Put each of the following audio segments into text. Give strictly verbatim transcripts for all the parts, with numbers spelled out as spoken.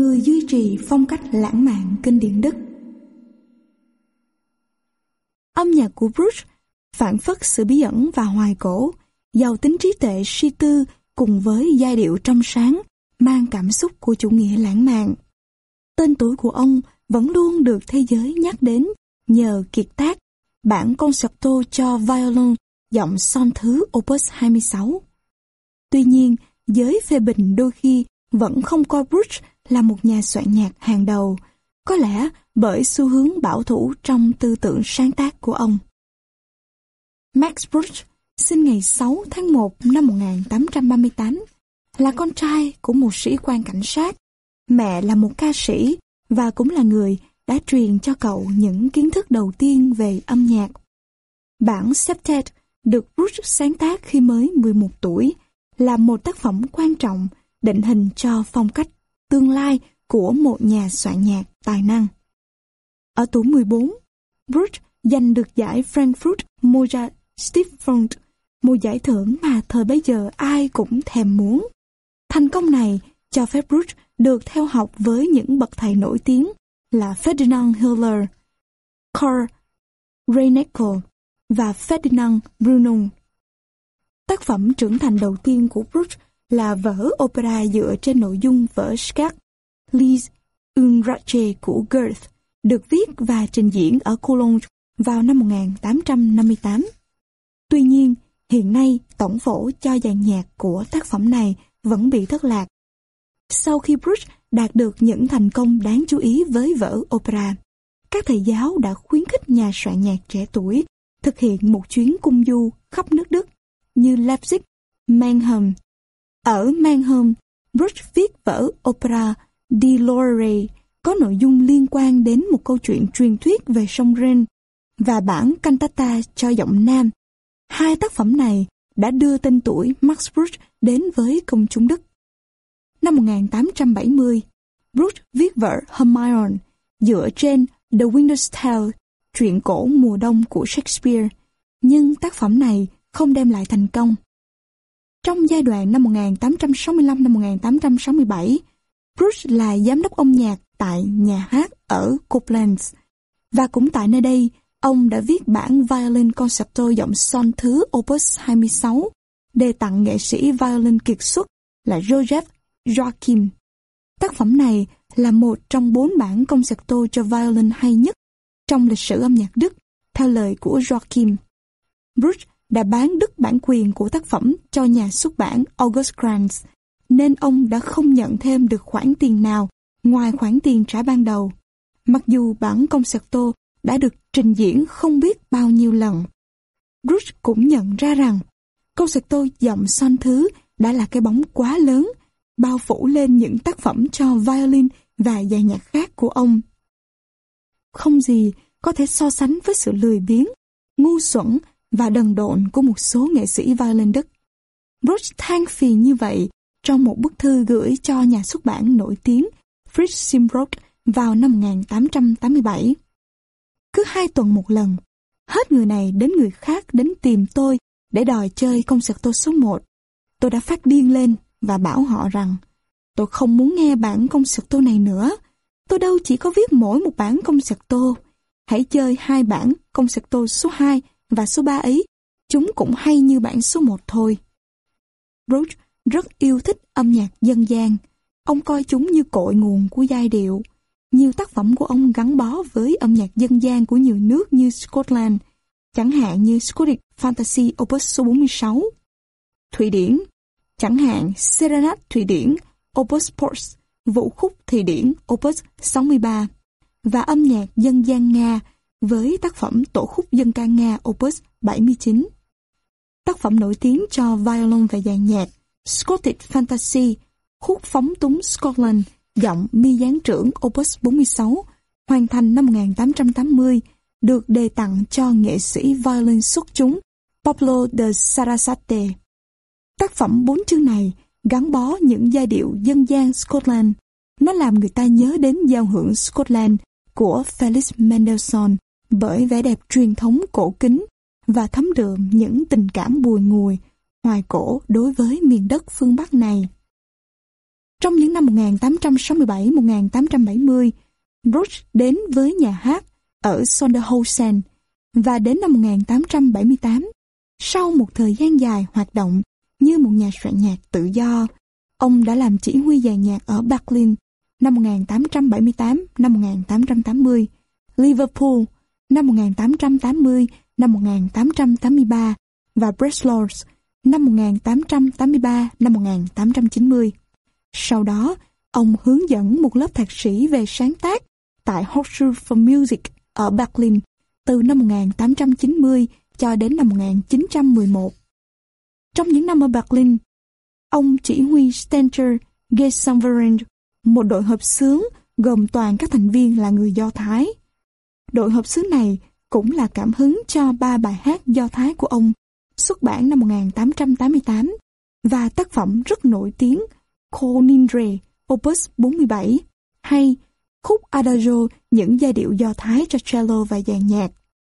người duy trì phong cách lãng mạn kinh điển Đức. Âm nhạc của Bruch phản phất sự bí ẩn và hoài cổ, giàu tính trí tuệ suy tư cùng với giai điệu trong sáng, mang cảm xúc của chủ nghĩa lãng mạn. Tên tuổi của ông vẫn luôn được thế giới nhắc đến nhờ kiệt tác bản concerto cho violon giọng son thứ Opus hai mươi sáu. Tuy nhiên, giới phê bình đôi khi vẫn không coi Bruch là một nhà soạn nhạc hàng đầu, có lẽ bởi xu hướng bảo thủ trong tư tưởng sáng tác của ông. Max Bruch sinh ngày sáu tháng một năm một nghìn tám trăm ba mươi tám, là con trai của một sĩ quan cảnh sát, mẹ là một ca sĩ và cũng là người đã truyền cho cậu những kiến thức đầu tiên về âm nhạc. Bản Septet được Bruch sáng tác khi mới mười một tuổi, là một tác phẩm quan trọng định hình cho phong cách tương lai của một nhà soạn nhạc tài năng. Ở tuổi mười bốn, Bruch giành được giải Frankfurt Mozart Stiftung, một giải thưởng mà thời bấy giờ ai cũng thèm muốn. Thành công này cho phép Bruch được theo học với những bậc thầy nổi tiếng là Ferdinand Hiller, Karl Reinecke và Ferdinand Brunung. Tác phẩm trưởng thành đầu tiên của Bruch là vở opera dựa trên nội dung vở Skak, Les Unrache của Goethe, được viết và trình diễn ở Cologne vào năm một nghìn tám trăm năm mươi tám. Tuy nhiên, hiện nay tổng phổ cho dàn nhạc của tác phẩm này vẫn bị thất lạc. Sau khi Bruch đạt được những thành công đáng chú ý với vở opera, các thầy giáo đã khuyến khích nhà soạn nhạc trẻ tuổi thực hiện một chuyến cung du khắp nước Đức như Leipzig, Mannheim. Ở Mannheim, Bruch viết vở opera Die Lorelei có nội dung liên quan đến một câu chuyện truyền thuyết về sông Rhine và bản cantata cho giọng nam. Hai tác phẩm này đã đưa tên tuổi Max Bruch đến với công chúng Đức. Năm một nghìn tám trăm bảy mươi, Bruch viết vở Hermione dựa trên The Winter's Tale, truyện cổ mùa đông của Shakespeare, nhưng tác phẩm này không đem lại thành công. Trong giai đoạn năm một nghìn tám trăm sáu mươi lăm đến một nghìn tám trăm sáu mươi bảy, Bruch là giám đốc âm nhạc tại nhà hát ở Koblenz, và cũng tại nơi đây, ông đã viết bản violin concerto giọng son thứ Opus hai mươi sáu để tặng nghệ sĩ violin kiệt xuất là Joseph Joachim. Tác phẩm này là một trong bốn bản concerto cho violin hay nhất trong lịch sử âm nhạc Đức, theo lời của Joachim. Bruch đã bán đứt bản quyền của tác phẩm cho nhà xuất bản August Krantz, nên ông đã không nhận thêm được khoản tiền nào ngoài khoản tiền trả ban đầu, mặc dù bản concerto đã được trình diễn không biết bao nhiêu lần. Bruch cũng nhận ra rằng concerto giọng son thứ đã là cái bóng quá lớn, bao phủ lên những tác phẩm cho violin và dàn nhạc khác của ông. Không gì có thể so sánh với sự lười biếng, ngu xuẩn và đần độn của một số nghệ sĩ violin Đức. Bruch than phiền như vậy trong một bức thư gửi cho nhà xuất bản nổi tiếng Fritz Simbrock vào năm một nghìn tám trăm tám mươi bảy. Cứ hai tuần một lần, hết người này đến người khác đến tìm tôi để đòi chơi concerto số một. Tôi đã phát điên lên và bảo họ rằng tôi không muốn nghe bản concerto này nữa. Tôi đâu chỉ có viết mỗi một bản concerto. Hãy chơi hai bản concerto số hai và số ba ấy. Chúng cũng hay như bản số một thôi. Bruch rất yêu thích âm nhạc dân gian. Ông coi chúng như cội nguồn của giai điệu. Nhiều tác phẩm của ông gắn bó với âm nhạc dân gian của nhiều nước như Scotland, chẳng hạn như Scottish Fantasy Opus số bốn mươi sáu. Thụy Điển, chẳng hạn Serenade Thụy Điển Opus Pors, vũ khúc Thụy Điển Opus sáu mươi ba, và âm nhạc dân gian Nga với tác phẩm tổ khúc dân ca Nga Opus bảy mươi chín. Tác phẩm nổi tiếng cho violon và dàn nhạc Scottish Fantasy, khúc phóng túng Scotland, giọng mi gián trưởng Opus bốn mươi sáu, hoàn thành năm một nghìn tám trăm tám mươi, được đề tặng cho nghệ sĩ violin xuất chúng Pablo de Sarasate. Tác phẩm bốn chương này gắn bó những giai điệu dân gian Scotland. Nó làm người ta nhớ đến giao hưởng Scotland của Felix Mendelssohn bởi vẻ đẹp truyền thống cổ kính và thấm đượm những tình cảm bùi ngùi, hoài cổ đối với miền đất phương Bắc này. Trong những năm một nghìn tám trăm sáu mươi bảy đến một nghìn tám trăm bảy mươi, Bruch đến với nhà hát ở Sondershausen và đến năm một nghìn tám trăm bảy mươi tám, sau một thời gian dài hoạt động như một nhà soạn nhạc tự do, ông đã làm chỉ huy dàn nhạc ở Berlin năm một nghìn tám trăm bảy mươi tám đến năm một nghìn tám trăm tám mươi, Liverpool năm một nghìn tám trăm tám mươi đến năm một nghìn tám trăm tám mươi ba và Breslau năm một nghìn tám trăm tám mươi ba đến năm một nghìn tám trăm chín mươi. Sau đó, ông hướng dẫn một lớp thạc sĩ về sáng tác tại Hochschule für Musik ở Berlin từ năm một nghìn tám trăm chín mươi cho đến năm một nghìn chín trăm mười một. Trong những năm ở Berlin, ông chỉ huy Stenger Gesamtverein, một đội hợp xướng gồm toàn các thành viên là người Do Thái. Đội hợp xướng này cũng là cảm hứng cho ba bài hát Do Thái của ông, xuất bản năm một nghìn tám trăm tám mươi tám, và tác phẩm rất nổi tiếng Konindre Opus bốn mươi bảy, hay khúc Adagio, những giai điệu Do Thái cho cello và dàn nhạc.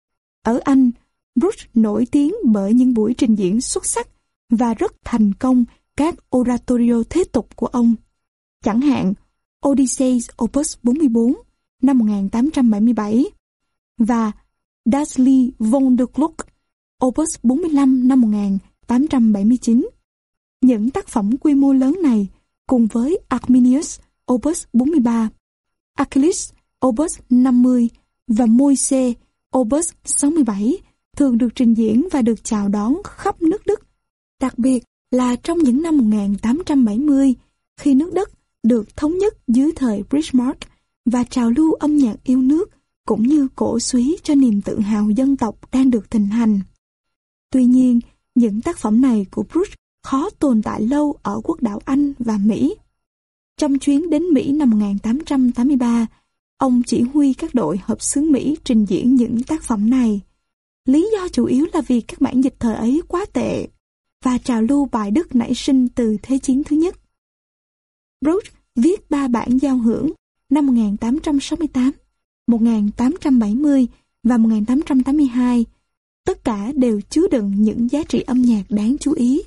Ở Anh, Bruch nổi tiếng bởi những buổi trình diễn xuất sắc và rất thành công các oratorio thế tục của ông. Chẳng hạn, Odyssey Opus bốn mươi bốn năm một nghìn tám trăm bảy mươi bảy và Das Lied von der Glück Opus bốn mươi lăm năm một nghìn tám trăm bảy mươi chín. Những tác phẩm quy mô lớn này cùng với Arminius Opus bốn mươi ba, Achilles Opus năm mươi và Moise Opus sáu mươi bảy thường được trình diễn và được chào đón khắp nước Đức, đặc biệt là trong những năm một nghìn tám trăm bảy mươi, khi nước Đức được thống nhất dưới thời Bismarck và trào lưu âm nhạc yêu nước cũng như cổ súy cho niềm tự hào dân tộc đang được thịnh hành. Tuy nhiên, những tác phẩm này của Bruch khó tồn tại lâu ở quốc đảo Anh và Mỹ. Trong chuyến đến Mỹ năm một nghìn tám trăm tám mươi ba, ông chỉ huy các đội hợp xướng Mỹ trình diễn những tác phẩm này. Lý do chủ yếu là vì các bản dịch thời ấy quá tệ và trào lưu bài Đức nảy sinh từ Thế chiến thứ nhất. Bruch viết ba bản giao hưởng năm một nghìn tám trăm sáu mươi tám, một nghìn tám trăm bảy mươi và một nghìn tám trăm tám mươi hai. Tất cả đều chứa đựng những giá trị âm nhạc đáng chú ý.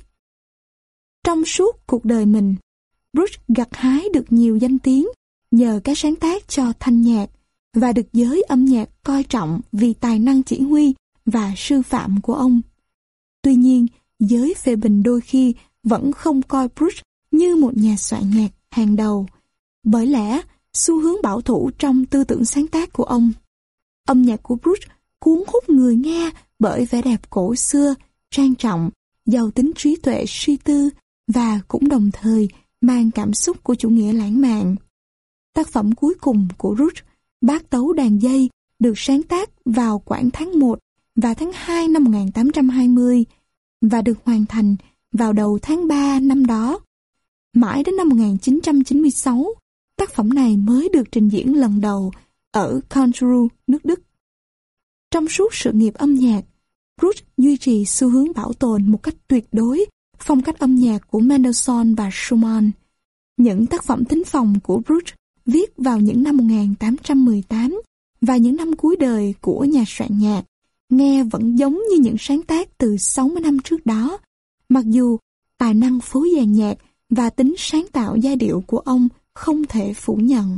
Trong suốt cuộc đời mình, Bruch gặt hái được nhiều danh tiếng nhờ các sáng tác cho thanh nhạc và được giới âm nhạc coi trọng vì tài năng chỉ huy và sư phạm của ông. Tuy nhiên, giới phê bình đôi khi vẫn không coi Bruch như một nhà soạn nhạc hàng đầu, bởi lẽ xu hướng bảo thủ trong tư tưởng sáng tác của ông. Âm nhạc của Bruch cuốn hút người nghe bởi vẻ đẹp cổ xưa, trang trọng, giàu tính trí tuệ suy tư và cũng đồng thời mang cảm xúc của chủ nghĩa lãng mạn. Tác phẩm cuối cùng của Bruch, Bát tấu đàn dây, được sáng tác vào khoảng tháng một và tháng hai năm một nghìn tám trăm hai mươi và được hoàn thành vào đầu tháng ba năm đó. Mãi đến năm một nghìn chín trăm chín mươi sáu, tác phẩm này mới được trình diễn lần đầu ở Karlsruhe, nước Đức. Trong suốt sự nghiệp âm nhạc, Bruch duy trì xu hướng bảo tồn một cách tuyệt đối phong cách âm nhạc của Mendelssohn và Schumann. Những tác phẩm thính phòng của Bruch viết vào những năm một nghìn tám trăm mười tám và những năm cuối đời của nhà soạn nhạc nghe vẫn giống như những sáng tác từ sáu mươi năm trước đó, mặc dù tài năng phối dàn nhạc và tính sáng tạo giai điệu của ông không thể phủ nhận.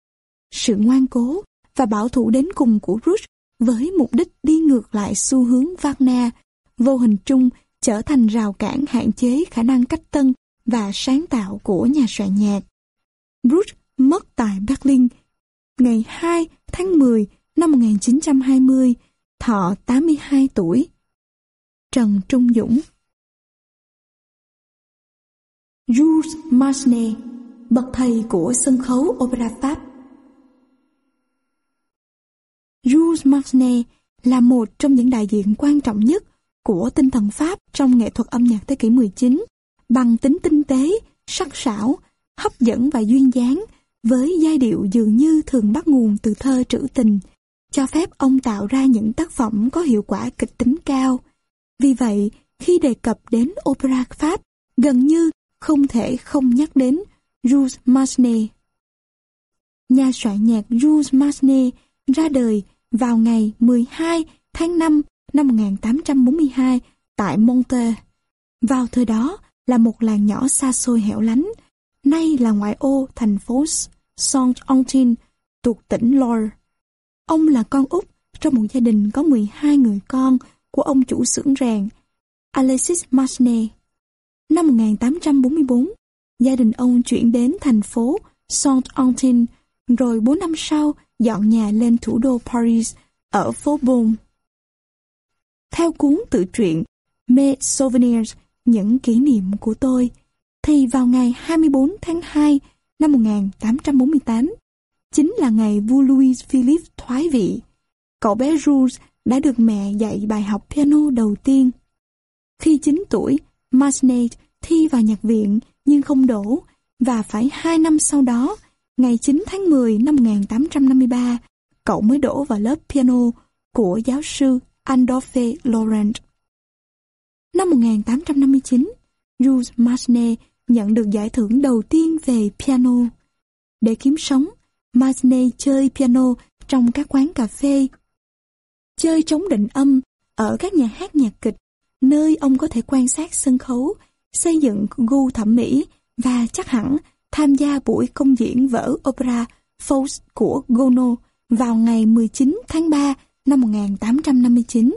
Sự ngoan cố và bảo thủ đến cùng của Bruch với mục đích đi ngược lại xu hướng Wagner, vô hình chung trở thành rào cản hạn chế khả năng cách tân và sáng tạo của nhà soạn nhạc. Bruch mất tại Berlin ngày hai tháng mười năm một nghìn chín trăm hai mươi, thọ tám mươi hai tuổi. Trần Trung Dũng. Jules Massenet, bậc thầy của sân khấu opera Pháp. Jules Massenet là một trong những đại diện quan trọng nhất của tinh thần Pháp trong nghệ thuật âm nhạc thế kỷ mười chín, bằng tính tinh tế, sắc sảo, hấp dẫn và duyên dáng, với giai điệu dường như thường bắt nguồn từ thơ trữ tình, cho phép ông tạo ra những tác phẩm có hiệu quả kịch tính cao. Vì vậy, khi đề cập đến opera Pháp, gần như không thể không nhắc đến Jules Massenet. Nhà soạn nhạc Jules Massenet ra đời vào ngày mười hai tháng năm năm một nghìn tám trăm bốn mươi hai tại Montreux. Vào thời đó là một làng nhỏ xa xôi hẻo lánh, nay là ngoại ô thành phố Saint-Quentin thuộc tỉnh Loire. Ông là con út trong một gia đình có mười hai người con của ông chủ xưởng rèn Alexis Massenet. Năm một nghìn tám trăm bốn mươi tư, gia đình ông chuyển đến thành phố Saint-Quentin, rồi bốn năm sau dọn nhà lên thủ đô Paris ở phố Beaune. Theo cuốn tự truyện Mes Souvenirs, những kỷ niệm của tôi, thì vào ngày hai mươi tư tháng hai năm một nghìn tám trăm bốn mươi tám, chính là ngày vua Louis Philippe thoái vị, cậu bé Jules đã được mẹ dạy bài học piano đầu tiên. Khi chín tuổi, Massenet thi vào nhạc viện nhưng không đỗ, và phải hai năm sau đó, ngày chín tháng mười năm một nghìn tám trăm năm mươi ba, cậu mới đỗ vào lớp piano của giáo sư Adolphe Laurent. Năm một nghìn tám trăm năm mươi chín, Jules Massenet nhận được giải thưởng đầu tiên về piano. Để kiếm sống, Massenet chơi piano trong các quán cà phê, chơi trống định âm ở các nhà hát nhạc kịch, nơi ông có thể quan sát sân khấu, xây dựng gu thẩm mỹ và chắc hẳn tham gia buổi công diễn vở opera Faust của Gounod vào ngày mười chín tháng ba năm một nghìn tám trăm năm mươi chín.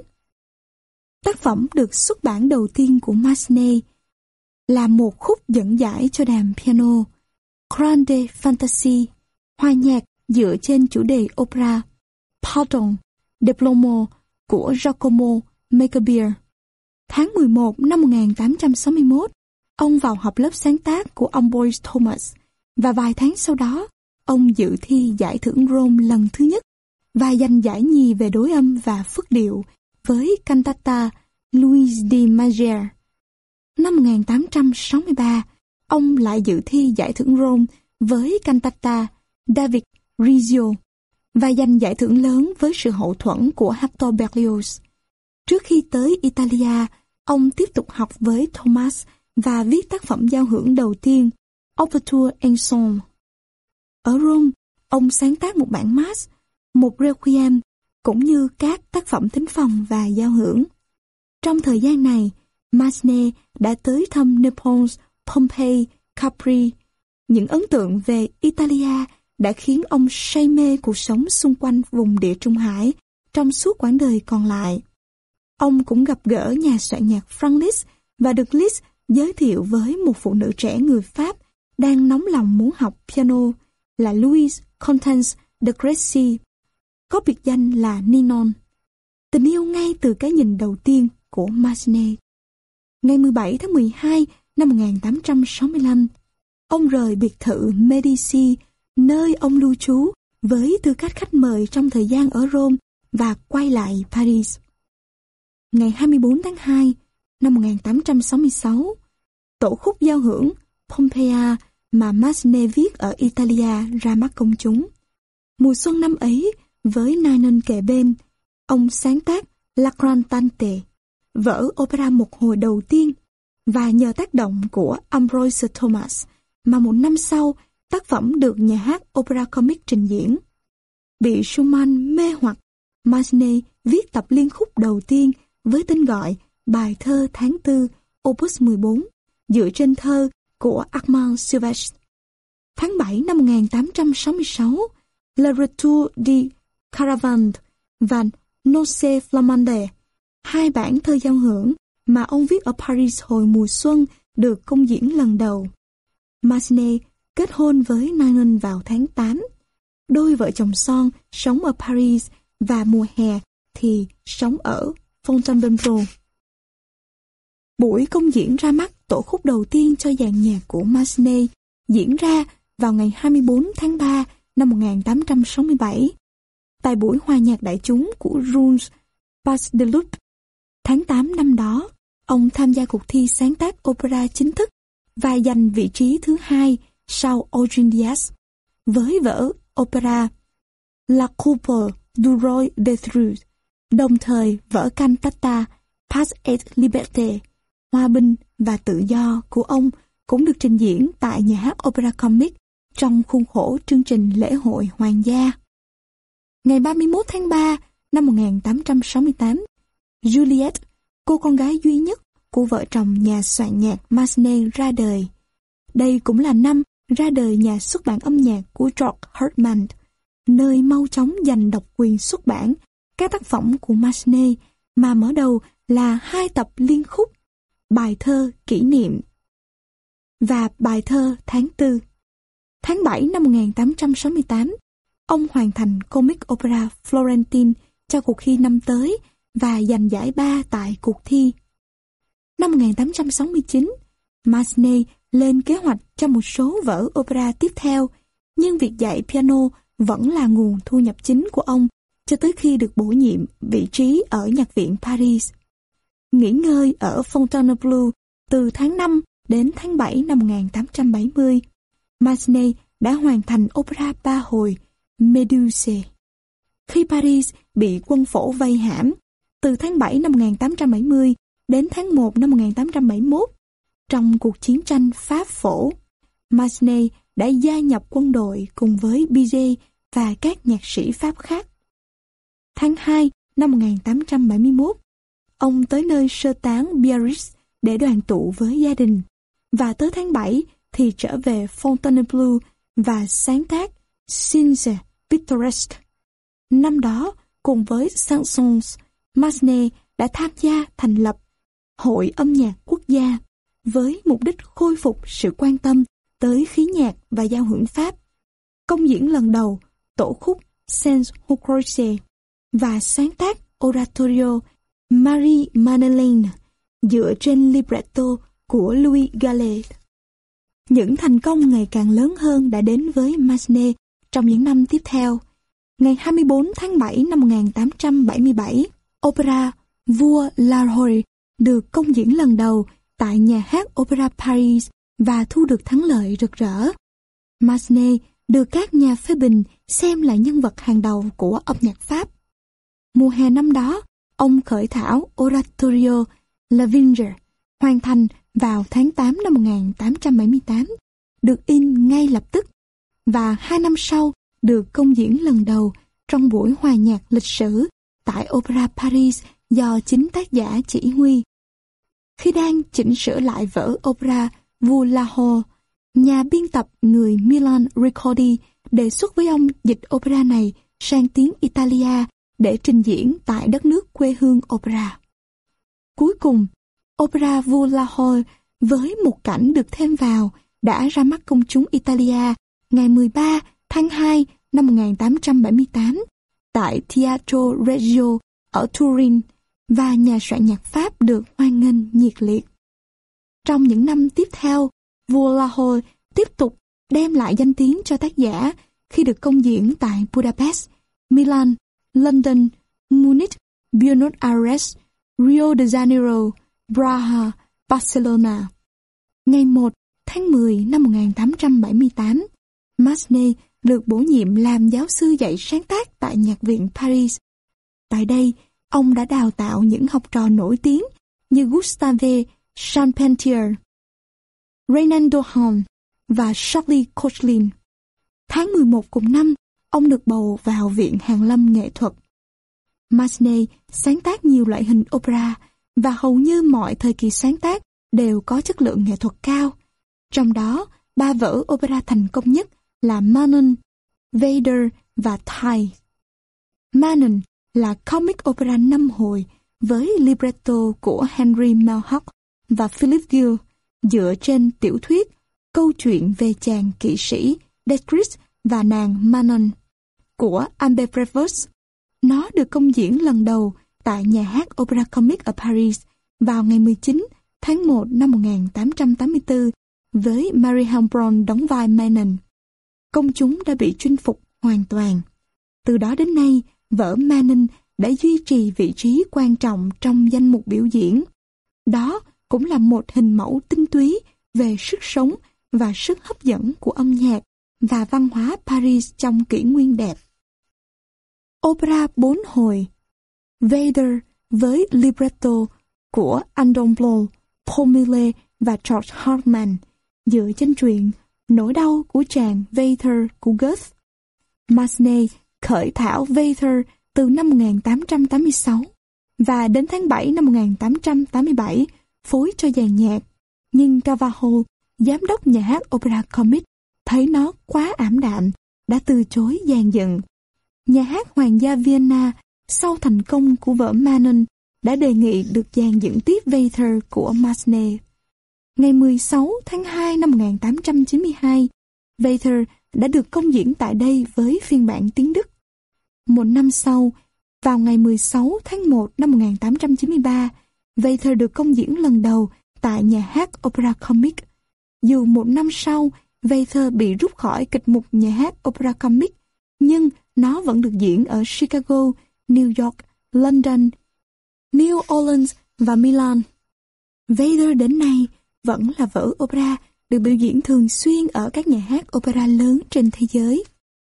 Tác phẩm được xuất bản đầu tiên của Massenet là một khúc dẫn giải cho đàn piano, Grande Fantasie, hòa nhạc dựa trên chủ đề opera Pardon de Plomo của Giacomo Meyerbeer. Tháng mười một năm một nghìn tám trăm sáu mươi mốt, ông vào học lớp sáng tác của ông Boyce Thomas, và vài tháng sau đó, ông dự thi giải thưởng Rome lần thứ nhất và giành giải nhì về đối âm và phức điệu với cantata Louise de Mager. Năm một nghìn tám trăm sáu mươi ba, ông lại dự thi giải thưởng Rome với cantata David Rizzio và giành giải thưởng lớn với sự hậu thuẫn của Hector Berlioz. Trước khi tới Italia, ông tiếp tục học với Thomas và viết tác phẩm giao hưởng đầu tiên, Ouverture Ensemble. Ở Rome, ông sáng tác một bản Mass, một Requiem, cũng như các tác phẩm thính phòng và giao hưởng. Trong thời gian này, Massenet đã tới thăm Naples, Pompeii, Capri. Những ấn tượng về Italia đã khiến ông say mê cuộc sống xung quanh vùng Địa Trung Hải trong suốt quãng đời còn lại. Ông cũng gặp gỡ nhà soạn nhạc Franz Liszt và được Liszt giới thiệu với một phụ nữ trẻ người Pháp đang nóng lòng muốn học piano là Louise Constance de Crécy, có biệt danh là Ninon. Tình yêu ngay từ cái nhìn đầu tiên của Massenet. Ngày mười bảy tháng mười hai năm một nghìn tám trăm sáu mươi lăm, ông rời biệt thự Medici, nơi ông lưu trú với tư cách khách mời trong thời gian ở Rome, và quay lại Paris. Ngày hai mươi tư tháng hai năm một nghìn tám trăm sáu mươi sáu, tổ khúc giao hưởng Pompeia mà Massenet viết ở Italia ra mắt công chúng. Mùa xuân năm ấy, với Ninon kề bên, ông sáng tác La Cantante, vở opera một hồi đầu tiên, và nhờ tác động của Ambroise Thomas mà một năm sau, tác phẩm được nhà hát Opera Comique trình diễn. Bị Schumann mê hoặc, Massenet viết tập liên khúc đầu tiên với tên gọi Bài thơ tháng tư, Opus mười bốn, dựa trên thơ của Armand Sylvestre. Tháng bảy năm một nghìn tám trăm sáu mươi sáu, Le Retour de Caravane và Noce Flamande, hai bản thơ giao hưởng mà ông viết ở Paris hồi mùa xuân, được công diễn lần đầu. Massenet kết hôn với Ninon vào tháng tám. Đôi vợ chồng son sống ở Paris và mùa hè thì sống ở Fontainebleau. Buổi công diễn ra mắt tổ khúc đầu tiên cho dàn nhạc của Massenet diễn ra vào ngày hai mươi tư tháng ba năm một nghìn tám trăm sáu mươi bảy tại buổi hòa nhạc đại chúng của Jules Pasdeloup. Tháng tám năm đó, ông tham gia cuộc thi sáng tác opera chính thức và giành vị trí thứ hai sau Eugène Diaz với vở opera La Coupe du Roi de Truz, đồng thời vở cantata Pax et Liberté, Hòa bình và tự do của ông cũng được trình diễn tại nhà hát Opera Comique trong khuôn khổ chương trình lễ hội hoàng gia. Ngày ba mươi mốt tháng ba năm một nghìn tám trăm sáu mươi tám, Juliette, cô con gái duy nhất của vợ chồng nhà soạn nhạc Massenet ra đời. Đây cũng là năm ra đời nhà xuất bản âm nhạc của George Hartman, nơi mau chóng giành độc quyền xuất bản các tác phẩm của Massenet, mà mở đầu là hai tập liên khúc, bài thơ kỷ niệm và bài thơ tháng tư. Tháng bảy năm một nghìn tám trăm sáu mươi tám, ông hoàn thành comic opera Florentine cho cuộc thi năm tới và giành giải ba tại cuộc thi. Năm một nghìn tám trăm sáu mươi chín, Massenet lên kế hoạch cho một số vở opera tiếp theo, nhưng việc dạy piano vẫn là nguồn thu nhập chính của ông cho tới khi được bổ nhiệm vị trí ở Nhạc viện Paris. Nghỉ ngơi ở Fontainebleau từ tháng năm đến tháng bảy năm một nghìn tám trăm bảy mươi, Massenet đã hoàn thành opera ba hồi Méduse. Khi Paris bị quân phổ vây hãm, từ tháng bảy năm một nghìn tám trăm bảy mươi đến tháng một năm một nghìn tám trăm bảy mươi mốt, trong cuộc chiến tranh Pháp phổ, Massenet đã gia nhập quân đội cùng với Bizet và các nhạc sĩ Pháp khác. Tháng hai năm một nghìn tám trăm bảy mươi mốt, ông tới nơi sơ tán Biarritz để đoàn tụ với gia đình, và tới tháng bảy thì trở về Fontainebleau và sáng tác Scenes Pittoresques. Năm đó, cùng với Saint-Saëns, Massenet đã tham gia thành lập Hội âm nhạc quốc gia với mục đích khôi phục sự quan tâm tới khí nhạc và giao hưởng Pháp. Công diễn lần đầu tổ khúc Saint-Honoré và sáng tác Oratorio Marie Madeleine dựa trên libretto của Louis Gallet. Những thành công ngày càng lớn hơn đã đến với Massenet trong những năm tiếp theo. Ngày hai mươi bốn tháng bảy năm một nghìn tám trăm bảy mươi bảy, opera Vua La Roi được công diễn lần đầu tại nhà hát Opera Paris và thu được thắng lợi rực rỡ. Massenet được các nhà phê bình xem là nhân vật hàng đầu của âm nhạc Pháp. Mùa hè năm đó, ông khởi thảo Oratorio La Vigne, hoàn thành vào tháng tám năm một nghìn tám trăm bảy mươi tám, được in ngay lập tức, và hai năm sau được công diễn lần đầu trong buổi hòa nhạc lịch sử tại Opera Paris do chính tác giả chỉ huy. Khi đang chỉnh sửa lại vở opera Vua La Roi, nhà biên tập người Milan Ricordi đề xuất với ông dịch opera này sang tiếng Italia để trình diễn tại đất nước quê hương opera. Cuối cùng, opera Vua La Roi với một cảnh được thêm vào đã ra mắt công chúng Italia ngày mười ba tháng hai năm một nghìn tám trăm bảy mươi tám tại Teatro Regio ở Turin, và nhà soạn nhạc Pháp được hoan nghênh nhiệt liệt. Trong những năm tiếp theo, Vua La Roi tiếp tục đem lại danh tiếng cho tác giả khi được công diễn tại Budapest, Milan, London, Munich, Buenos Aires, Rio de Janeiro, Praha, Barcelona. Ngày một tháng mười năm một nghìn tám trăm bảy mươi tám, Massenet được bổ nhiệm làm giáo sư dạy sáng tác tại Nhạc viện Paris. Tại đây, ông đã đào tạo những học trò nổi tiếng như Gustave Charpentier, Reynaldo Hahn và Charlie Koechlin. Tháng mười một cùng năm, ông được bầu vào Viện Hàn lâm Nghệ thuật. Massenet sáng tác nhiều loại hình opera và hầu như mọi thời kỳ sáng tác đều có chất lượng nghệ thuật cao. Trong đó, ba vở opera thành công nhất là Manon, Vader và Thais. Manon là comic opera năm hồi với libretto của Henry Melhock và Philip Gill dựa trên tiểu thuyết Câu chuyện về chàng kỵ sĩ Destris và nàng Manon của Albert Prévost. Nó được công diễn lần đầu tại nhà hát Opera Comique ở Paris vào ngày mười chín tháng một năm một nghìn tám trăm tám mươi tư với Marie Hambron đóng vai Manon. Công chúng đã bị chinh phục hoàn toàn. Từ đó đến nay, vở Manon đã duy trì vị trí quan trọng trong danh mục biểu diễn. Đó cũng là một hình mẫu tinh túy về sức sống và sức hấp dẫn của âm nhạc và văn hóa Paris trong kỷ nguyên đẹp. Opera bốn hồi Vader với libretto của Andon Blow, Paul Millet và George Hartman dựa trên truyện Nỗi đau của chàng Vader của Goethe. Massenet khởi thảo Vader từ năm một nghìn tám trăm tám mươi sáu và đến tháng bảy năm một nghìn tám trăm tám mươi bảy phối cho dàn nhạc, nhưng Carvalho, giám đốc nhà hát Opera Comique, thấy nó quá ảm đạm, đã từ chối dàn dựng. Nhà hát Hoàng gia Vienna sau thành công của vở Manon đã đề nghị được dàn dựng tiếp Werther của Massenet. Ngày mười sáu tháng hai năm một nghìn tám trăm chín mươi hai, Werther đã được công diễn tại đây với phiên bản tiếng Đức. Một năm sau, vào ngày mười sáu tháng một năm một nghìn tám trăm chín mươi ba, Werther được công diễn lần đầu tại nhà hát Opera Comic. Dù một năm sau, Werther bị rút khỏi kịch mục nhà hát Opera Comic, nhưng nó vẫn được diễn ở Chicago, New York, London, New Orleans và Milan. Werther đến nay vẫn là vở opera được biểu diễn thường xuyên ở các nhà hát opera lớn trên thế giới.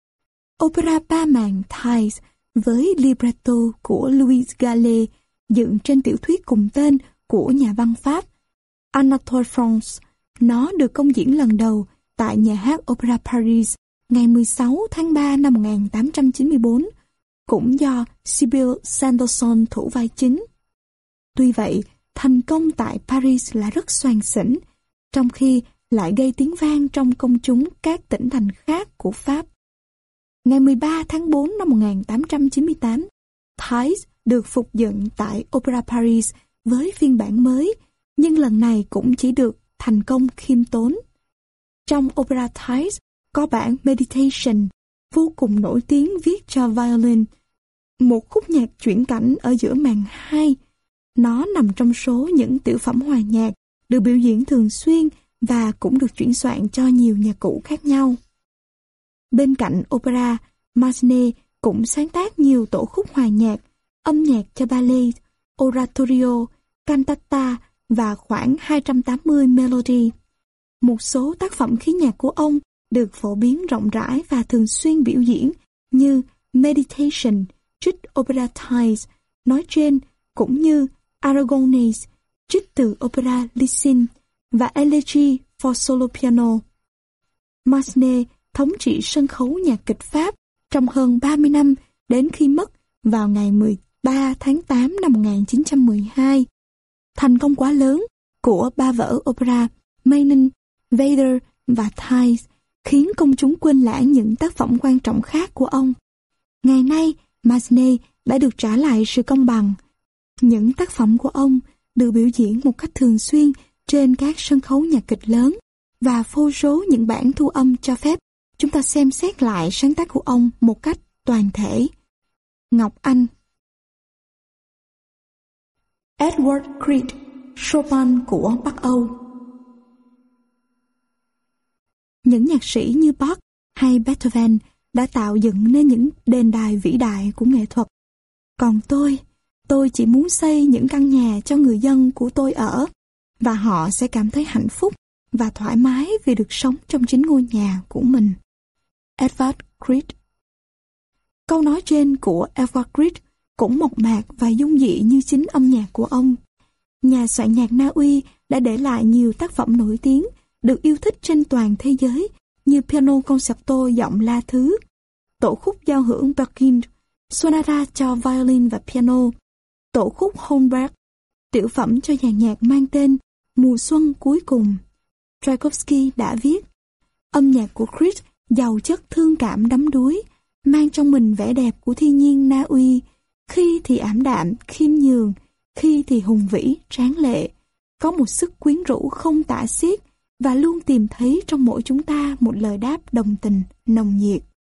Opera ba màn Thais với libretto của Louis Gallet dựng trên tiểu thuyết cùng tên của nhà văn Pháp Anatole France. Nó được công diễn lần đầu tại nhà hát Opera Paris ngày mười sáu tháng ba năm một nghìn tám trăm chín mươi tư, cũng do Sybil Sanderson thủ vai chính. Tuy vậy, thành công tại Paris là rất xoàng xỉnh, trong khi lại gây tiếng vang trong công chúng các tỉnh thành khác của Pháp. Ngày mười ba tháng tư năm một nghìn tám trăm chín mươi tám, Thais được phục dựng tại Opera Paris với phiên bản mới, nhưng lần này cũng chỉ được thành công khiêm tốn. Trong Opera Thais có bản Meditation vô cùng nổi tiếng viết cho violin, một khúc nhạc chuyển cảnh ở giữa màn hai. Nó nằm trong số những tiểu phẩm hòa nhạc được biểu diễn thường xuyên và cũng được chuyển soạn cho nhiều nhạc cụ khác nhau. Bên cạnh opera, Massenet cũng sáng tác nhiều tổ khúc hòa nhạc, âm nhạc cho ballet, oratorio, cantata và khoảng hai trăm tám mươi melody. Một số tác phẩm khí nhạc của ông được phổ biến rộng rãi và thường xuyên biểu diễn như Meditation, trích Opera Thais nói trên, cũng như Aragonese, trích từ Opera Lessing và Elegy for solo piano. Massenet thống trị sân khấu nhạc kịch Pháp trong hơn ba mươi năm đến khi mất vào ngày mười ba tháng tám năm một nghìn chín trăm mười hai. Thành công quá lớn của ba vở opera Manon, Werther và Thais khiến công chúng quên lãng những tác phẩm quan trọng khác của ông. Ngày nay, Massenet đã được trả lại sự công bằng. Những tác phẩm của ông được biểu diễn một cách thường xuyên trên các sân khấu nhạc kịch lớn và vô số những bản thu âm cho phép chúng ta xem xét lại sáng tác của ông một cách toàn thể. Ngọc Anh. Edward Grieg, Chopin của Bắc Âu. Những nhạc sĩ như Bach hay Beethoven đã tạo dựng nên những đền đài vĩ đại của nghệ thuật. Còn tôi, tôi chỉ muốn xây những căn nhà cho người dân của tôi ở, và họ sẽ cảm thấy hạnh phúc và thoải mái vì được sống trong chính ngôi nhà của mình. Edvard Grieg. Câu nói trên của Edvard Grieg cũng mộc mạc và dung dị như chính âm nhạc của ông. Nhà soạn nhạc Na Uy đã để lại nhiều tác phẩm nổi tiếng được yêu thích trên toàn thế giới như Piano Concerto giọng La Thứ, tổ khúc giao hưởng Berkin, Sonata cho violin và piano, tổ khúc Holberg, tiểu phẩm cho dàn nhạc mang tên Mùa Xuân Cuối Cùng. Tchaikovsky đã viết, âm nhạc của Grieg giàu chất thương cảm đắm đuối, mang trong mình vẻ đẹp của thiên nhiên Na Uy, khi thì ảm đạm, khiêm nhường, khi thì hùng vĩ, tráng lệ, có một sức quyến rũ không tả xiết và luôn tìm thấy trong mỗi chúng ta một lời đáp đồng tình, nồng nhiệt.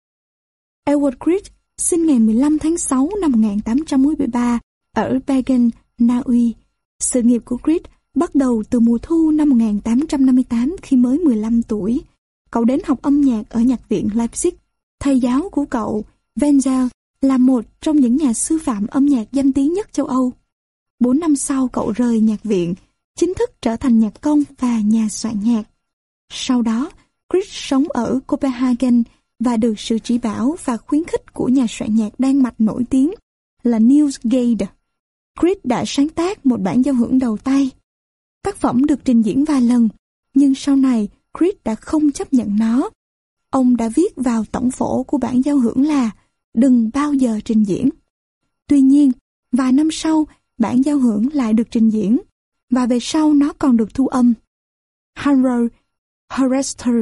Edward Grieg sinh ngày mười lăm tháng sáu năm một nghìn tám trăm bốn mươi ba ở Bergen, Na Uy. Sự nghiệp của Grieg bắt đầu từ mùa thu năm một nghìn tám trăm năm mươi tám khi mới mười lăm tuổi. Cậu đến học âm nhạc ở nhạc viện Leipzig. Thầy giáo của cậu, Wenzel, là một trong những nhà sư phạm âm nhạc danh tiếng nhất châu Âu. Bốn năm sau cậu rời nhạc viện, chính thức trở thành nhạc công và nhà soạn nhạc. Sau đó, Grieg sống ở Copenhagen và được sự chỉ bảo và khuyến khích của nhà soạn nhạc Đan Mạch nổi tiếng là Niels Gade. Grieg đã sáng tác một bản giao hưởng đầu tay. Tác phẩm được trình diễn vài lần, nhưng sau này Grieg đã không chấp nhận nó. Ông đã viết vào tổng phổ của bản giao hưởng là đừng bao giờ trình diễn. Tuy nhiên, vài năm sau, bản giao hưởng lại được trình diễn, và về sau nó còn được thu âm. Harold Harrester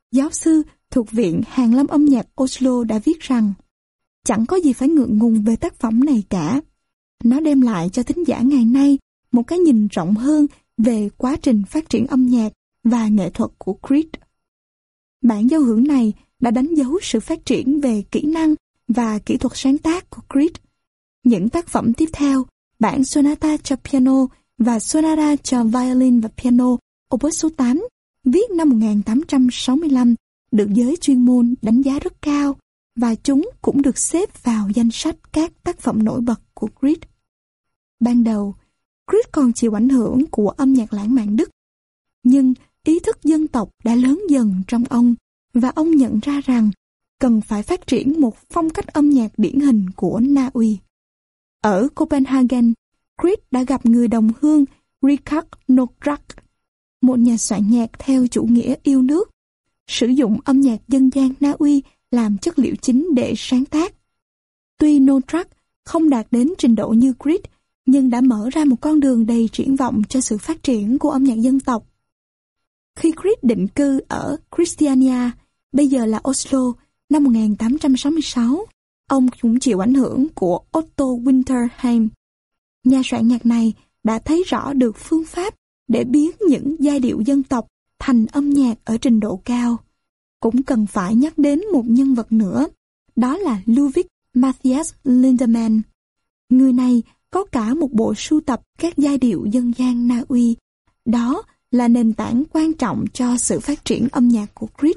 Giáo sư thuộc Viện Hàn lâm âm nhạc Oslo đã viết rằng chẳng có gì phải ngượng ngùng về tác phẩm này cả. Nó đem lại cho thính giả ngày nay một cái nhìn rộng hơn về quá trình phát triển âm nhạc và nghệ thuật của Creed. Bản giao hưởng này đã đánh dấu sự phát triển về kỹ năng và kỹ thuật sáng tác của Creed. Những tác phẩm tiếp theo, bản Sonata cho piano và Sonata cho violin và piano opus số tám, viết năm một nghìn tám trăm sáu mươi lăm, được giới chuyên môn đánh giá rất cao và chúng cũng được xếp vào danh sách các tác phẩm nổi bật của Creed. Ban đầu, Creed còn chịu ảnh hưởng của âm nhạc lãng mạn Đức, nhưng ý thức dân tộc đã lớn dần trong ông và ông nhận ra rằng cần phải phát triển một phong cách âm nhạc điển hình của Na Uy. Ở Copenhagen, Creed đã gặp người đồng hương Richard Nordrack, một nhà soạn nhạc theo chủ nghĩa yêu nước, sử dụng âm nhạc dân gian Na Uy làm chất liệu chính để sáng tác. Tuy Nordrack không đạt đến trình độ như Creed, nhưng đã mở ra một con đường đầy triển vọng cho sự phát triển của âm nhạc dân tộc. Khi Creed định cư ở Christiania, bây giờ là Oslo, năm một nghìn tám trăm sáu mươi sáu, ông cũng chịu ảnh hưởng của Otto Winterheim. Nhà soạn nhạc này đã thấy rõ được phương pháp để biến những giai điệu dân tộc thành âm nhạc ở trình độ cao. Cũng cần phải nhắc đến một nhân vật nữa, đó là Ludwig Matthias Lindemann. Người này có cả một bộ sưu tập các giai điệu dân gian Na Uy. Đó là nền tảng quan trọng cho sự phát triển âm nhạc của Creed.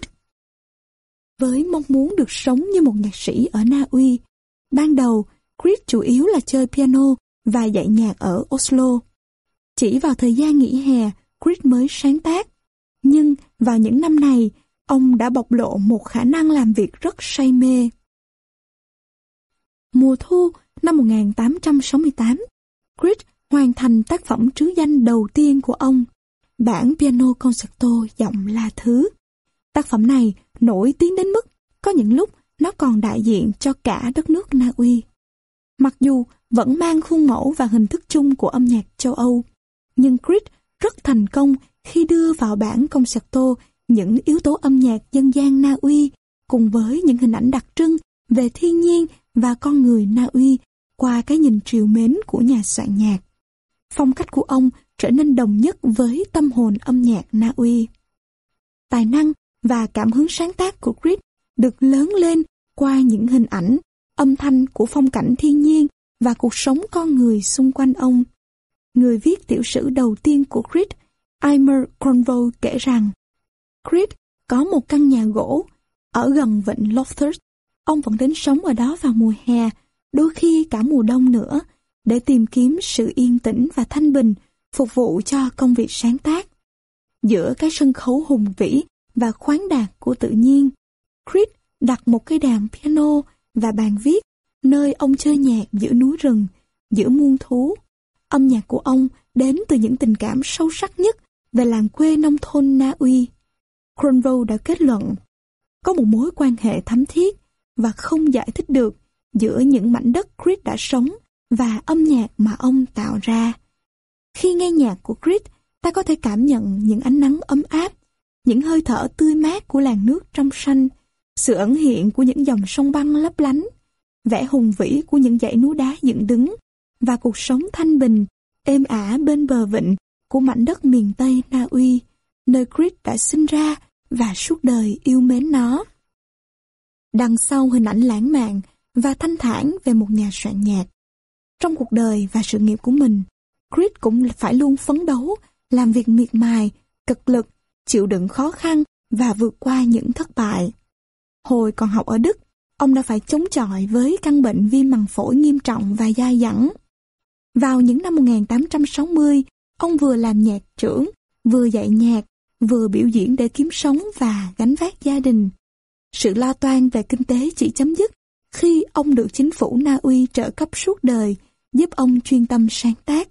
Với mong muốn được sống như một nhạc sĩ ở Na Uy, ban đầu Creed chủ yếu là chơi piano và dạy nhạc ở Oslo. Chỉ vào thời gian nghỉ hè, Creed mới sáng tác. Nhưng vào những năm này, ông đã bộc lộ một khả năng làm việc rất say mê. Mùa thu năm một nghìn tám trăm sáu mươi tám, Creed hoàn thành tác phẩm trứ danh đầu tiên của ông, bản piano concerto giọng La Thứ. Tác phẩm này nổi tiếng đến mức có những lúc nó còn đại diện cho cả đất nước Na Uy. Mặc dù vẫn mang khuôn mẫu và hình thức chung của âm nhạc châu Âu, nhưng Creed rất thành công khi đưa vào bản concerto những yếu tố âm nhạc dân gian Na Uy cùng với những hình ảnh đặc trưng về thiên nhiên và con người Na Uy qua cái nhìn trìu mến của nhà soạn nhạc. Phong cách của ông trở nên đồng nhất với tâm hồn âm nhạc Na Uy. Tài năng và cảm hứng sáng tác của Creed được lớn lên qua những hình ảnh, âm thanh của phong cảnh thiên nhiên và cuộc sống con người xung quanh ông. Người viết tiểu sử đầu tiên của Creed, Eimer Kronvold kể rằng, Creed có một căn nhà gỗ ở gần vịnh Lothar. Ông vẫn đến sống ở đó vào mùa hè, đôi khi cả mùa đông nữa, để tìm kiếm sự yên tĩnh và thanh bình, phục vụ cho công việc sáng tác. Giữa cái sân khấu hùng vĩ và khoáng đạt của tự nhiên, Creed đặt một cây đàn piano và bàn viết, nơi ông chơi nhạc giữa núi rừng, giữa muôn thú. Âm nhạc của ông đến từ những tình cảm sâu sắc nhất về làng quê nông thôn Na Uy. Kronvold đã kết luận, có một mối quan hệ thắm thiết và không giải thích được giữa những mảnh đất Creed đã sống và âm nhạc mà ông tạo ra. Khi nghe nhạc của Creed, ta có thể cảm nhận những ánh nắng ấm áp, những hơi thở tươi mát của làn nước trong xanh, sự ẩn hiện của những dòng sông băng lấp lánh, vẻ hùng vĩ của những dãy núi đá dựng đứng, và cuộc sống thanh bình, êm ả bên bờ vịnh của mảnh đất miền Tây Na Uy, nơi Creed đã sinh ra và suốt đời yêu mến nó. Đằng sau hình ảnh lãng mạn và thanh thản về một nhà soạn nhạc, trong cuộc đời và sự nghiệp của mình, Creed cũng phải luôn phấn đấu, làm việc miệt mài, cực lực, chịu đựng khó khăn và vượt qua những thất bại. Hồi còn học ở Đức, ông đã phải chống chọi với căn bệnh viêm màng phổi nghiêm trọng và dai dẳng. Vào những năm một nghìn tám trăm sáu mươi, ông vừa làm nhạc trưởng, vừa dạy nhạc, vừa biểu diễn để kiếm sống và gánh vác gia đình. Sự lo toan về kinh tế chỉ chấm dứt khi ông được chính phủ Na Uy trợ cấp suốt đời, giúp ông chuyên tâm sáng tác.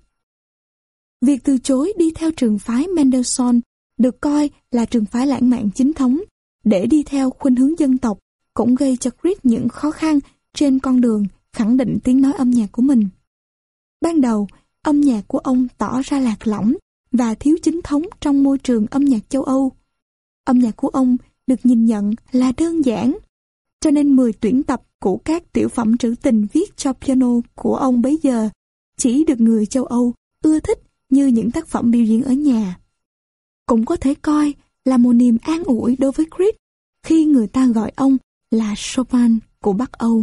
Việc từ chối đi theo trường phái Mendelssohn được coi là trường phái lãng mạn chính thống, để đi theo khuynh hướng dân tộc cũng gây cho Creed những khó khăn trên con đường khẳng định tiếng nói âm nhạc của mình. Ban đầu, âm nhạc của ông tỏ ra lạc lõng và thiếu chính thống trong môi trường âm nhạc châu Âu. Âm nhạc của ông được nhìn nhận là đơn giản, cho nên mười tuyển tập của các tiểu phẩm trữ tình viết cho piano của ông bấy giờ chỉ được người châu Âu ưa thích như những tác phẩm biểu diễn ở nhà. Cũng có thể coi là một niềm an ủi đối với Creed khi người ta gọi ông là Chopin của Bắc Âu.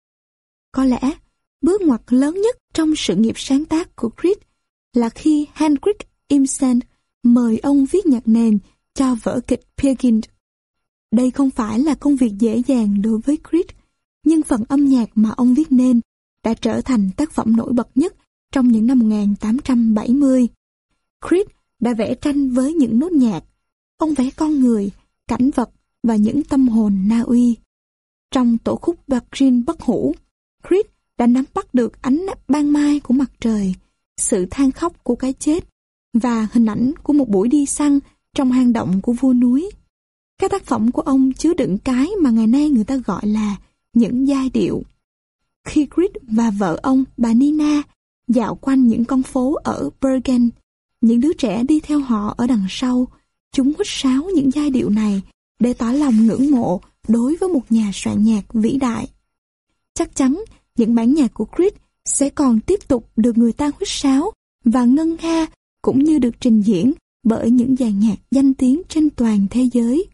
Có lẽ, bước ngoặt lớn nhất trong sự nghiệp sáng tác của Creed là khi Henrik Ibsen mời ông viết nhạc nền cho vở kịch Peer Gynt. Đây không phải là công việc dễ dàng đối với Creed, nhưng phần âm nhạc mà ông viết nên đã trở thành tác phẩm nổi bật nhất trong những năm một nghìn tám trăm bảy mươi. Creed đã vẽ tranh với những nốt nhạc. Ông vẽ con người, cảnh vật và những tâm hồn Na Uy. Trong tổ khúc Bergin bất hủ, Creed đã nắm bắt được ánh ban mai của mặt trời, sự than khóc của cái chết và hình ảnh của một buổi đi săn trong hang động của vua núi. Các tác phẩm của ông chứa đựng cái mà ngày nay người ta gọi là những giai điệu. Khi Creed và vợ ông, bà Nina, dạo quanh những con phố ở Bergen, những đứa trẻ đi theo họ ở đằng sau, chúng huýt sáo những giai điệu này để tỏ lòng ngưỡng mộ đối với một nhà soạn nhạc vĩ đại. Chắc chắn những bản nhạc của Creed sẽ còn tiếp tục được người ta huýt sáo và ngân nga cũng như được trình diễn bởi những dàn nhạc danh tiếng trên toàn thế giới.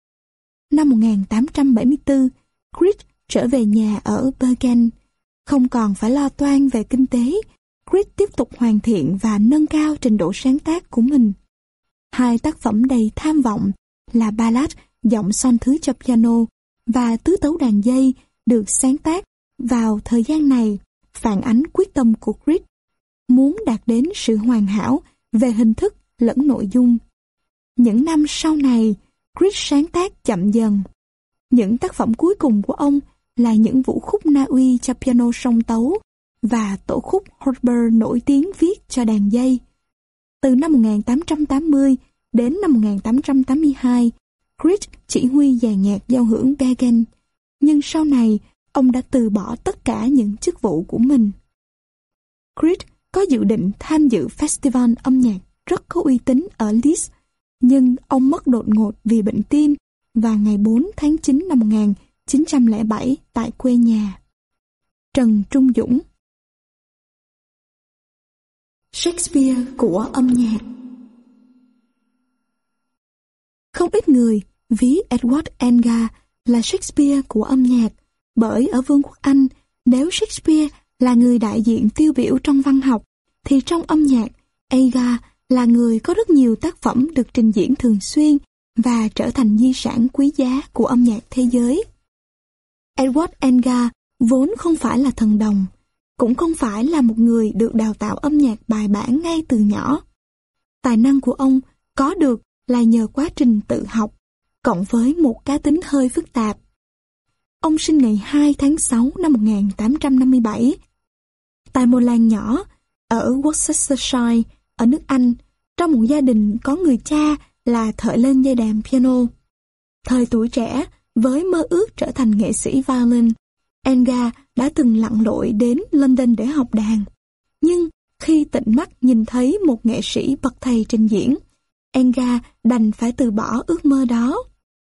Năm một nghìn tám trăm bảy mươi tư, Creed trở về nhà ở Bergen. Không còn phải lo toan về kinh tế, Creed tiếp tục hoàn thiện và nâng cao trình độ sáng tác của mình. Hai tác phẩm đầy tham vọng là ballad giọng son thứ cho piano và tứ tấu đàn dây được sáng tác vào thời gian này phản ánh quyết tâm của Creed, muốn đạt đến sự hoàn hảo về hình thức lẫn nội dung. Những năm sau này, Creed sáng tác chậm dần. Những tác phẩm cuối cùng của ông là những vũ khúc Na Uy cho piano song tấu và tổ khúc Horber nổi tiếng viết cho đàn dây. Từ năm một nghìn tám trăm tám mươi đến năm một nghìn tám trăm tám mươi hai, Creed chỉ huy dàn nhạc giao hưởng Bergen, nhưng sau này ông đã từ bỏ tất cả những chức vụ của mình. Creed có dự định tham dự festival âm nhạc rất có uy tín ở Leeds, nhưng ông mất đột ngột vì bệnh tim vào ngày bốn tháng chín năm một nghìn chín trăm lẻ bảy tại quê nhà. Trần Trung Dũng. Shakespeare của âm nhạc. Không ít người ví Edward Elgar là Shakespeare của âm nhạc, bởi ở Vương quốc Anh, nếu Shakespeare là người đại diện tiêu biểu trong văn học, thì trong âm nhạc, Elgar là người có rất nhiều tác phẩm được trình diễn thường xuyên và trở thành di sản quý giá của âm nhạc thế giới. Edward Elgar vốn không phải là thần đồng, cũng không phải là một người được đào tạo âm nhạc bài bản ngay từ nhỏ. Tài năng của ông có được là nhờ quá trình tự học, cộng với một cá tính hơi phức tạp. Ông sinh ngày hai tháng sáu năm một nghìn tám trăm năm mươi bảy, tại một làng nhỏ ở Worcestershire, ở nước Anh, trong một gia đình có người cha là thợ lên dây đàn piano. Thời tuổi trẻ, với mơ ước trở thành nghệ sĩ violin, Elgar đã từng lặn lội đến London để học đàn. Nhưng khi tận mắt nhìn thấy một nghệ sĩ bậc thầy trình diễn, Elgar đành phải từ bỏ ước mơ đó.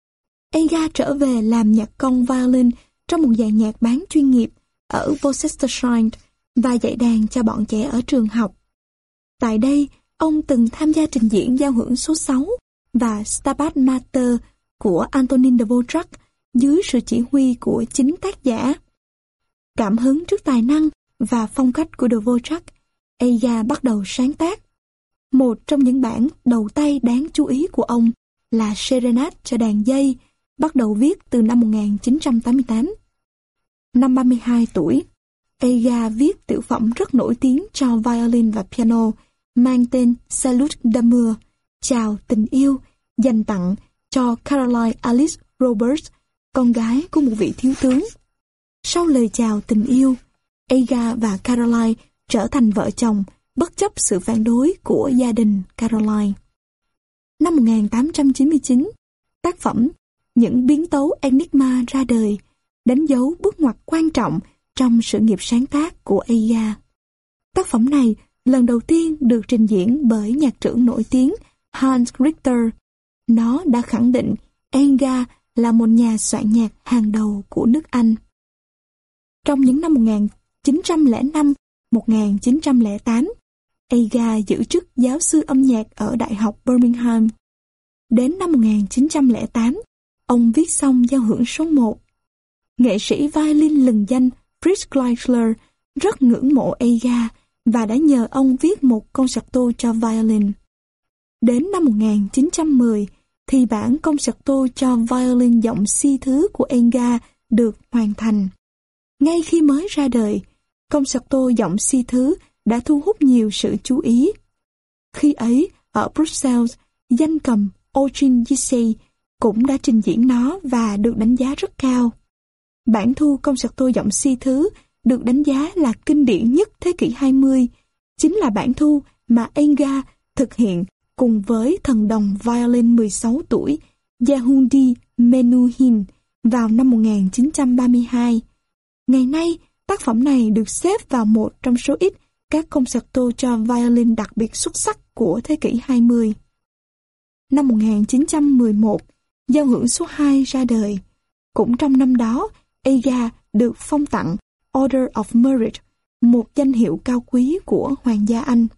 Elgar trở về làm nhạc công violin trong một dàn nhạc bán chuyên nghiệp ở Worcestershire và dạy đàn cho bọn trẻ ở trường học. Tại đây, ông từng tham gia trình diễn giao hưởng số sáu và Stabat Mater của Antonin Dvorak dưới sự chỉ huy của chính tác giả. Cảm hứng trước tài năng và phong cách của Dvorak, Elgar bắt đầu sáng tác. Một trong những bản đầu tay đáng chú ý của ông là Serenade cho đàn dây, bắt đầu viết từ năm một nghìn chín trăm tám mươi tám. Năm ba mươi hai tuổi, Elgar viết tiểu phẩm rất nổi tiếng cho violin và piano mang tên Salut d'amour, chào tình yêu, dành tặng cho Caroline Alice Roberts, con gái của một vị thiếu tướng. Sau lời chào tình yêu, Elgar và Caroline trở thành vợ chồng bất chấp sự phản đối của gia đình Caroline. Năm một nghìn tám trăm chín mươi chín, tác phẩm Những biến tấu Enigma ra đời, đánh dấu bước ngoặt quan trọng trong sự nghiệp sáng tác của Elgar. Tác phẩm này lần đầu tiên được trình diễn bởi nhạc trưởng nổi tiếng Hans Richter. Nó đã khẳng định Elgar là một nhà soạn nhạc hàng đầu của nước Anh. Trong những năm một nghìn chín trăm lẻ năm đến một nghìn chín trăm lẻ tám, Elgar giữ chức giáo sư âm nhạc ở Đại học Birmingham. Đến năm một nghìn chín trăm lẻ tám, ông viết xong giao hưởng số một. Nghệ sĩ violin lừng danh Fritz Kreisler rất ngưỡng mộ Elgar và đã nhờ ông viết một concerto cho violin. Đến năm một nghìn chín trăm mười, thì bản concerto cho violin giọng si thứ của Elgar được hoàn thành. Ngay khi mới ra đời, concerto giọng si thứ đã thu hút nhiều sự chú ý. Khi ấy, ở Brussels, danh cầm Eugene Ysaye cũng đã trình diễn nó và được đánh giá rất cao. Bản thu concerto giọng si thứ được đánh giá là kinh điển nhất thế kỷ hai mươi, chính là bản thu mà Elgar thực hiện cùng với thần đồng violin mười sáu tuổi Yehudi Menuhin vào năm một nghìn chín trăm ba mươi hai. Ngày nay, tác phẩm này được xếp vào một trong số ít các concerto cho violin đặc biệt xuất sắc của thế kỷ hai mươi. Năm một nghìn chín trăm mười một, giao hưởng số hai ra đời. Cũng trong năm đó, Elgar được phong tặng Order of Merit, một danh hiệu cao quý của Hoàng gia Anh.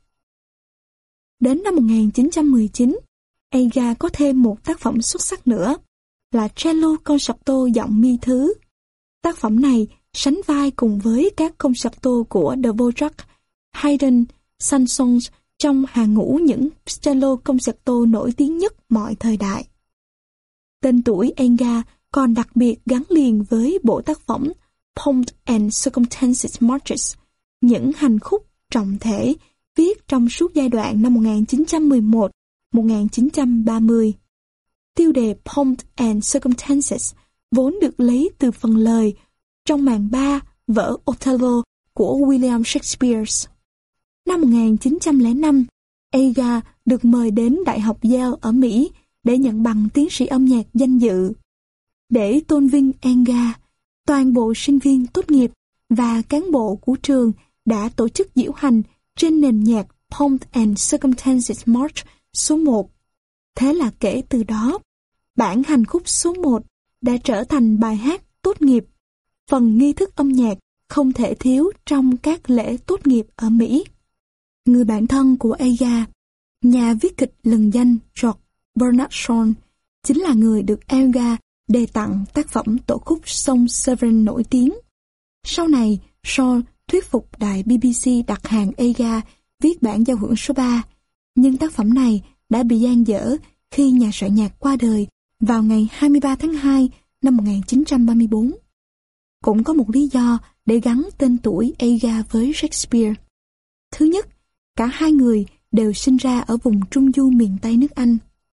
Đến năm một nghìn chín trăm mười chín, Elgar có thêm một tác phẩm xuất sắc nữa, là Cello Concerto giọng mi thứ. Tác phẩm này sánh vai cùng với các concerto của Dvorak, Haydn, Saint-Saëns trong hàng ngũ những cello concerto nổi tiếng nhất mọi thời đại. Tên tuổi Elgar còn đặc biệt gắn liền với bộ tác phẩm Pomp and Circumstances Marches, những hành khúc trọng thể viết trong suốt giai đoạn năm một nghìn chín trăm mười một đến một nghìn chín trăm ba mươi. Tiêu đề Pomp and Circumstances vốn được lấy từ phần lời trong màn ba vở Othello của William Shakespeare. Năm một nghìn chín trăm lẻ năm, Elgar được mời đến Đại học Yale ở Mỹ để nhận bằng tiến sĩ âm nhạc danh dự. Để tôn vinh Elgar, toàn bộ sinh viên tốt nghiệp và cán bộ của trường đã tổ chức diễu hành trên nền nhạc Pomp and Circumstances March số một. Thế là kể từ đó, bản hành khúc số một đã trở thành bài hát tốt nghiệp, phần nghi thức âm nhạc không thể thiếu trong các lễ tốt nghiệp ở Mỹ. Người bạn thân của Elgar, nhà viết kịch lừng danh George Bernard Shaw, chính là người được Elgar đề tặng tác phẩm tổ khúc sông Severn nổi tiếng. Sau này, Shaw thuyết phục đài bê bê xê đặt hàng Elgar viết bản giao hưởng số ba, nhưng tác phẩm này đã bị dang dở khi nhà soạn nhạc qua đời vào ngày hai mươi ba tháng hai năm một nghìn chín trăm ba mươi tư. Cũng có một lý do để gắn tên tuổi Elgar với Shakespeare. Thứ nhất, cả hai người đều sinh ra ở vùng Trung Du miền Tây nước Anh.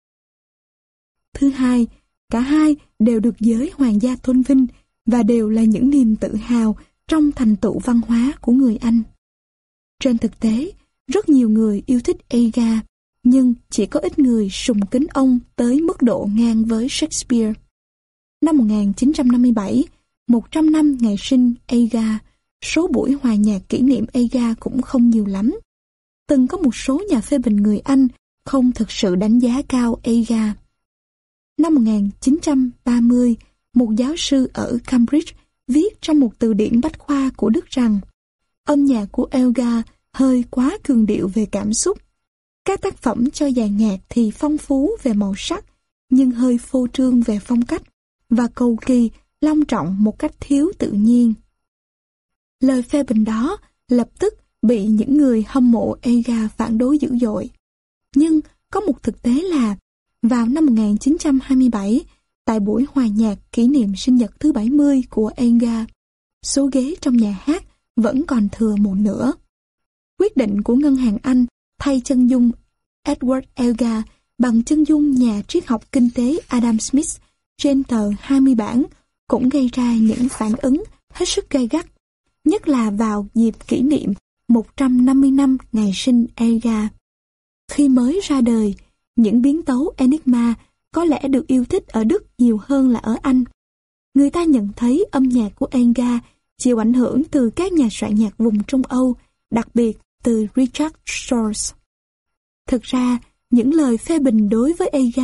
Thứ hai, cả hai đều được giới hoàng gia tôn vinh và đều là những niềm tự hào trong thành tựu văn hóa của người Anh. Trên thực tế, rất nhiều người yêu thích Elgar, nhưng chỉ có ít người sùng kính ông tới mức độ ngang với Shakespeare. Năm một nghìn chín trăm năm mươi bảy, một trăm năm ngày sinh Elgar, số buổi hòa nhạc kỷ niệm Elgar cũng không nhiều lắm. Từng có một số nhà phê bình người Anh không thực sự đánh giá cao Elgar. Năm một nghìn chín trăm ba mươi, một giáo sư ở Cambridge viết trong một từ điển bách khoa của Đức rằng âm nhạc của Elgar hơi quá cường điệu về cảm xúc. Các tác phẩm cho dàn nhạc thì phong phú về màu sắc, nhưng hơi phô trương về phong cách, và cầu kỳ, long trọng một cách thiếu tự nhiên. Lời phê bình đó lập tức bị những người hâm mộ Elgar phản đối dữ dội. Nhưng có một thực tế là, vào năm một nghìn chín trăm hai mươi bảy, tại buổi hòa nhạc kỷ niệm sinh nhật thứ bảy mươi của Elgar, số ghế trong nhà hát vẫn còn thừa một nửa. Quyết định của ngân hàng Anh thay chân dung Edward Elgar bằng chân dung nhà triết học kinh tế Adam Smith trên tờ hai mươi bảng cũng gây ra những phản ứng hết sức gay gắt, nhất là vào dịp kỷ niệm một trăm năm mươi năm ngày sinh Elgar. Khi mới ra đời, những biến tấu Enigma có lẽ được yêu thích ở Đức nhiều hơn là ở Anh. Người ta nhận thấy âm nhạc của Elgar chịu ảnh hưởng từ các nhà soạn nhạc vùng Trung Âu, đặc biệt từ Richard Strauss. Thực ra, những lời phê bình đối với Elgar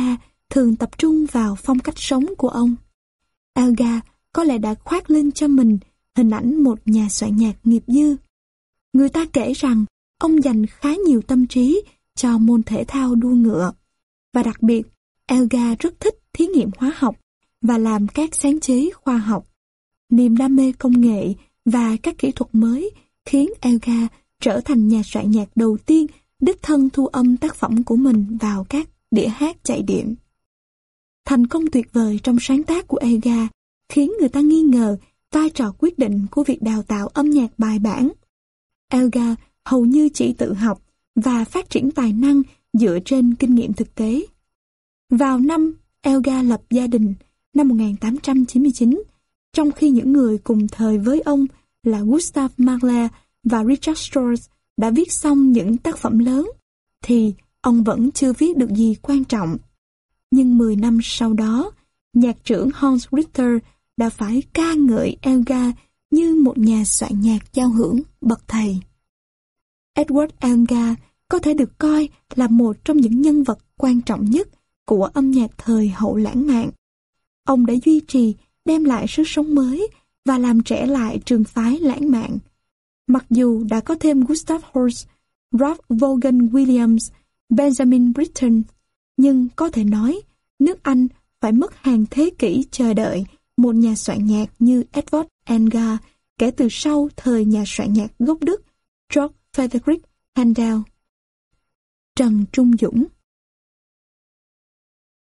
thường tập trung vào phong cách sống của ông. Elgar có lẽ đã khoác lên cho mình hình ảnh một nhà soạn nhạc nghiệp dư. Người ta kể rằng ông dành khá nhiều tâm trí cho môn thể thao đua ngựa, và đặc biệt, Elgar rất thích thí nghiệm hóa học và làm các sáng chế khoa học. Niềm đam mê công nghệ và các kỹ thuật mới khiến Elgar trở thành nhà soạn nhạc đầu tiên đích thân thu âm tác phẩm của mình vào các đĩa hát chạy điện. Thành công tuyệt vời trong sáng tác của Elgar khiến người ta nghi ngờ vai trò quyết định của việc đào tạo âm nhạc bài bản. Elgar hầu như chỉ tự học và phát triển tài năng dựa trên kinh nghiệm thực tế. Vào năm Elgar lập gia đình, năm một nghìn tám trăm chín mươi chín, trong khi những người cùng thời với ông là Gustav Mahler và Richard Strauss đã viết xong những tác phẩm lớn, thì ông vẫn chưa viết được gì quan trọng. Nhưng mười năm sau đó, nhạc trưởng Hans Richter đã phải ca ngợi Elgar như một nhà soạn nhạc giao hưởng bậc thầy. Edward Elgar có thể được coi là một trong những nhân vật quan trọng nhất của âm nhạc thời hậu lãng mạn. Ông đã duy trì, đem lại sức sống mới và làm trẻ lại trường phái lãng mạn. Mặc dù đã có thêm Gustav Holst, Ralph Vaughan Williams, Benjamin Britten, nhưng có thể nói nước Anh phải mất hàng thế kỷ chờ đợi một nhà soạn nhạc như Edward Elgar kể từ sau thời nhà soạn nhạc gốc Đức Georg Friedrich Handel. Trần Trung Dũng.